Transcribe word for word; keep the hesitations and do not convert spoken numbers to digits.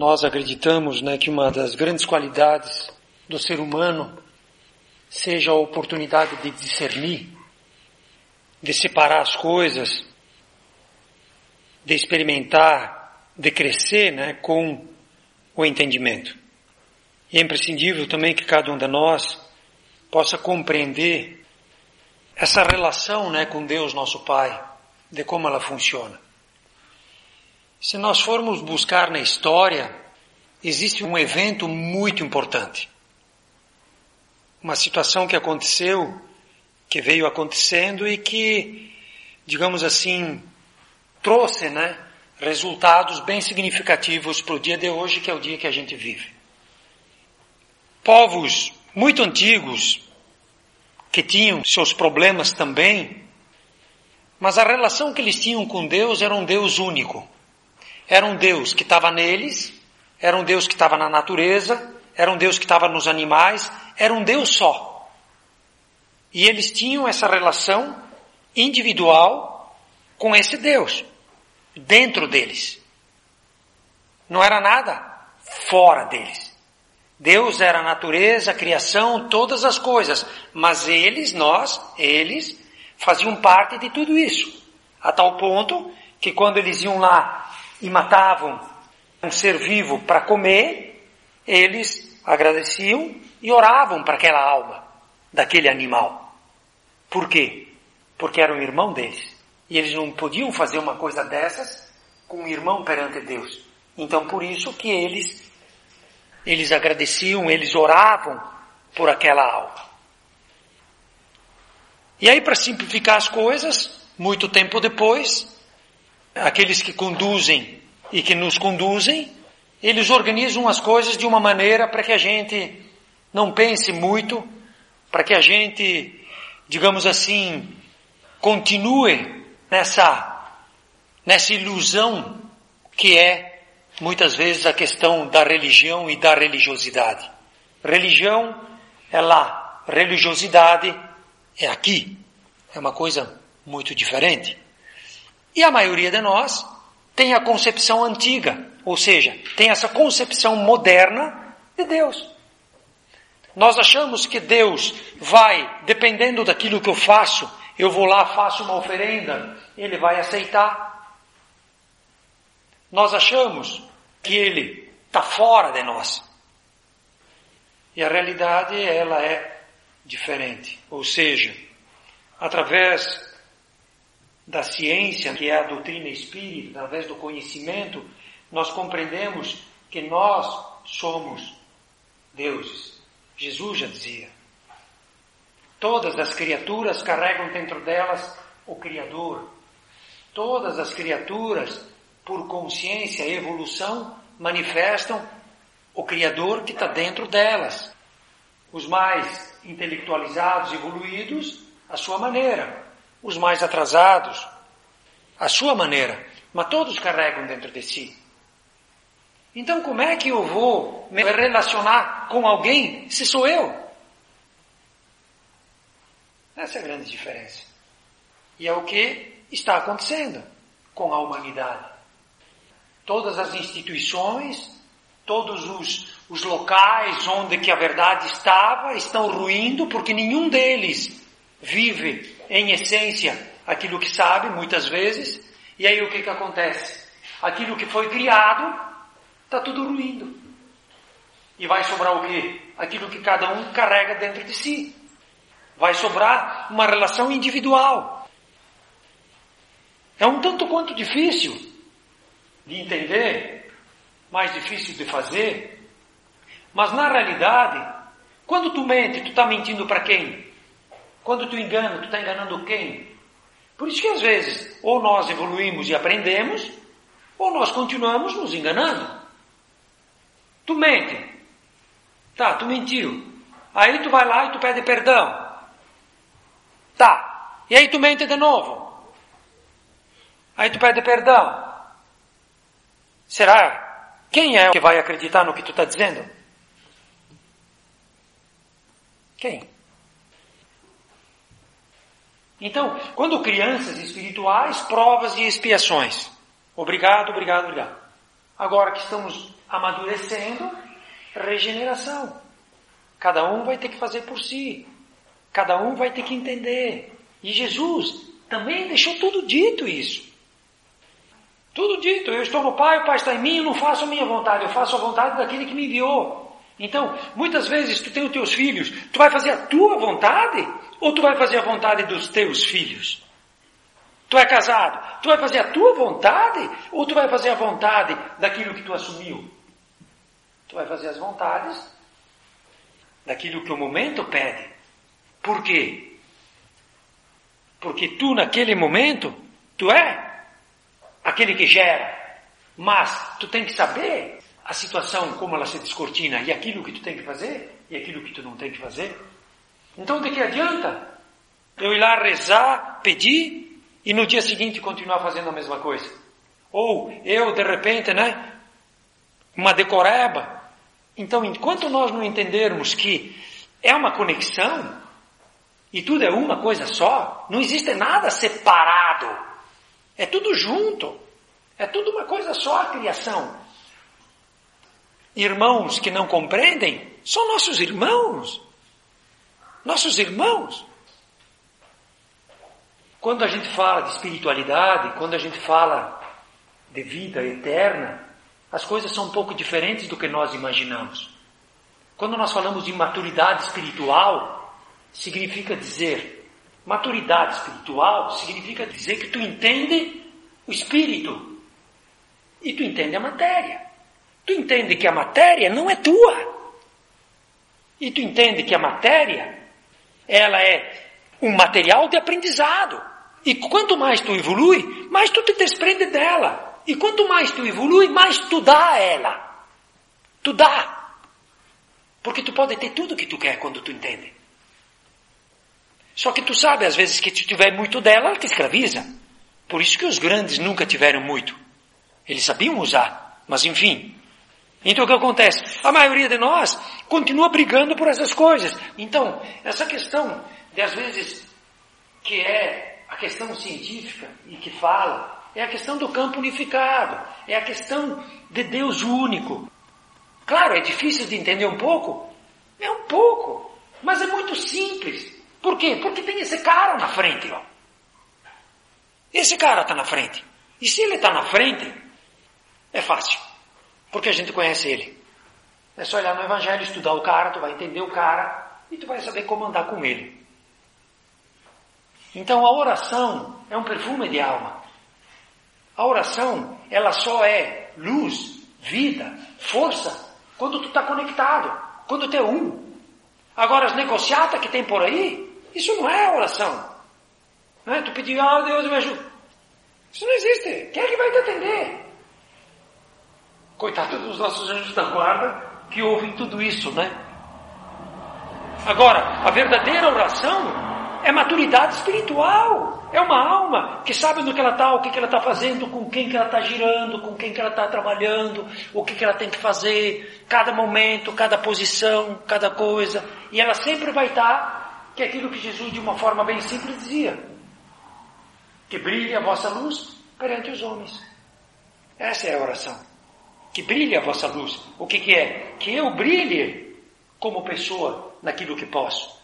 Nós acreditamos, né, que uma das grandes qualidades do ser humano seja a oportunidade de discernir, de separar as coisas, de experimentar, de crescer, né, com o entendimento. E é imprescindível também que cada um de nós possa compreender essa relação, né, com Deus, nosso Pai, de como ela funciona. Se nós formos buscar na história, existe um evento muito importante. Uma situação que aconteceu, que veio acontecendo e que, digamos assim, trouxe, né, resultados bem significativos para o dia de hoje, que é o dia que a gente vive. Povos muito antigos, que tinham seus problemas também, mas a relação que eles tinham com Deus era um Deus único. Era um Deus que estava neles, era um Deus que estava na natureza, era um Deus que estava nos animais, era um Deus só. E eles tinham essa relação individual com esse Deus, dentro deles. Não era nada fora deles. Deus era a natureza, a criação, todas as coisas, mas eles, nós, eles, faziam parte de tudo isso. A tal ponto que quando eles iam lá e matavam um ser vivo para comer, eles agradeciam e oravam para aquela alma daquele animal. Por quê? Porque era um irmão deles. E eles não podiam fazer uma coisa dessas com um irmão perante Deus. Então por isso que eles, eles agradeciam, eles oravam por aquela alma. E aí, para simplificar as coisas, muito tempo depois, aqueles que conduzem e que nos conduzem, eles organizam as coisas de uma maneira para que a gente não pense muito, para que a gente, digamos assim, continue nessa, nessa ilusão que é, muitas vezes, a questão da religião e da religiosidade. Religião é lá, religiosidade é aqui. É uma coisa muito diferente. E a maioria de nós tem a concepção antiga, ou seja, tem essa concepção moderna de Deus. Nós achamos que Deus vai, dependendo daquilo que eu faço, eu vou lá, faço uma oferenda, Ele vai aceitar. Nós achamos que Ele está fora de nós. E a realidade, ela é diferente. Ou seja, através da ciência, que é a doutrina espírita, através do conhecimento, nós compreendemos que nós somos deuses. Jesus já dizia. Todas as criaturas carregam dentro delas o Criador. Todas as criaturas, por consciência e evolução, manifestam o Criador que está dentro delas. Os mais intelectualizados, evoluídos, à sua maneira. Os mais atrasados, à sua maneira. Mas todos carregam dentro de si. Então como é que eu vou me relacionar com alguém se sou eu? Essa é a grande diferença. E é o que está acontecendo com a humanidade. Todas as instituições, todos os, os locais onde que a verdade estava, estão ruindo porque nenhum deles vive em essência aquilo que sabe, muitas vezes. E aí o que que acontece? Aquilo que foi criado está tudo ruindo. E vai sobrar o quê? Aquilo que cada um carrega dentro de si. Vai sobrar uma relação individual. É um tanto quanto difícil de entender, mais difícil de fazer, mas na realidade, quando tu mente, tu está mentindo para quem? Quando tu engana, tu está enganando quem? Por isso que às vezes, ou nós evoluímos e aprendemos, ou nós continuamos nos enganando. Tu mente. Tá, tu mentiu. Aí tu vai lá e tu pede perdão. Tá. E aí tu mente de novo. Aí tu pede perdão. Será? Quem é que vai acreditar no que tu está dizendo? Quem? Então, quando crianças espirituais, provas e expiações. Obrigado, obrigado, obrigado. Agora que estamos amadurecendo, regeneração. Cada um vai ter que fazer por si. Cada um vai ter que entender. E Jesus também deixou tudo dito isso. Tudo dito. Eu estou no Pai, o Pai está em mim, eu não faço a minha vontade, eu faço a vontade daquele que me enviou. Então, muitas vezes tu tem os teus filhos, tu vai fazer a tua vontade ou tu vai fazer a vontade dos teus filhos? Tu é casado, tu vai fazer a tua vontade ou tu vai fazer a vontade daquilo que tu assumiu? Tu vai fazer as vontades daquilo que o momento pede. Por quê? Porque tu naquele momento, tu é aquele que gera, mas tu tem que saber a situação, como ela se descortina, e aquilo que tu tem que fazer, e aquilo que tu não tem que fazer. Então, de que adianta eu ir lá rezar, pedir, e no dia seguinte continuar fazendo a mesma coisa? Ou eu, de repente, né, uma decoreba. Então, enquanto nós não entendermos que é uma conexão, e tudo é uma coisa só, não existe nada separado, é tudo junto, é tudo uma coisa só a criação. Irmãos que não compreendem são nossos irmãos. Nossos irmãos. Quando a gente fala de espiritualidade, quando a gente fala de vida eterna, as coisas são um pouco diferentes do que nós imaginamos. Quando nós falamos de maturidade espiritual, significa dizer, maturidade espiritual significa dizer que tu entende o espírito e tu entende a matéria. Tu entende que a matéria não é tua. E tu entende que a matéria, ela é um material de aprendizado. E quanto mais tu evolui, mais tu te desprende dela. E quanto mais tu evolui, mais tu dá a ela. Tu dá. Porque tu pode ter tudo que tu quer quando tu entende. Só que tu sabe, às vezes, que se tiver muito dela, ela te escraviza. Por isso que os grandes nunca tiveram muito. Eles sabiam usar, mas enfim. Então o que acontece? A maioria de nós continua brigando por essas coisas. Então, essa questão de, às vezes, que é a questão científica e que fala, é a questão do campo unificado, é a questão de Deus único. Claro, é difícil de entender um pouco? É um pouco, mas é muito simples. Por quê? Porque tem esse cara na frente, ó. Esse cara está na frente. E se ele está na frente, é fácil. Porque a gente conhece ele. É só olhar no Evangelho, estudar o cara, tu vai entender o cara e tu vai saber como andar com ele. Então a oração é um perfume de alma. A oração, ela só é luz, vida, força, quando tu está conectado, quando tu é um. Agora as negociatas que tem por aí, isso não é oração. Não é? Tu pedir, ah, Deus me ajuda. Isso não existe. Quem é que vai te atender? Coitado dos nossos anjos da guarda que ouvem tudo isso, né? Agora, a verdadeira oração é maturidade espiritual. É uma alma que sabe no que ela está, o que, que ela está fazendo, com quem que ela está girando, com quem que ela está trabalhando, o que, que ela tem que fazer, cada momento, cada posição, cada coisa. E ela sempre vai estar, que é aquilo que Jesus de uma forma bem simples dizia, que brilhe a vossa luz perante os homens. Essa é a oração. Que brilhe a vossa luz. O que, que é? Que eu brilhe como pessoa naquilo que posso.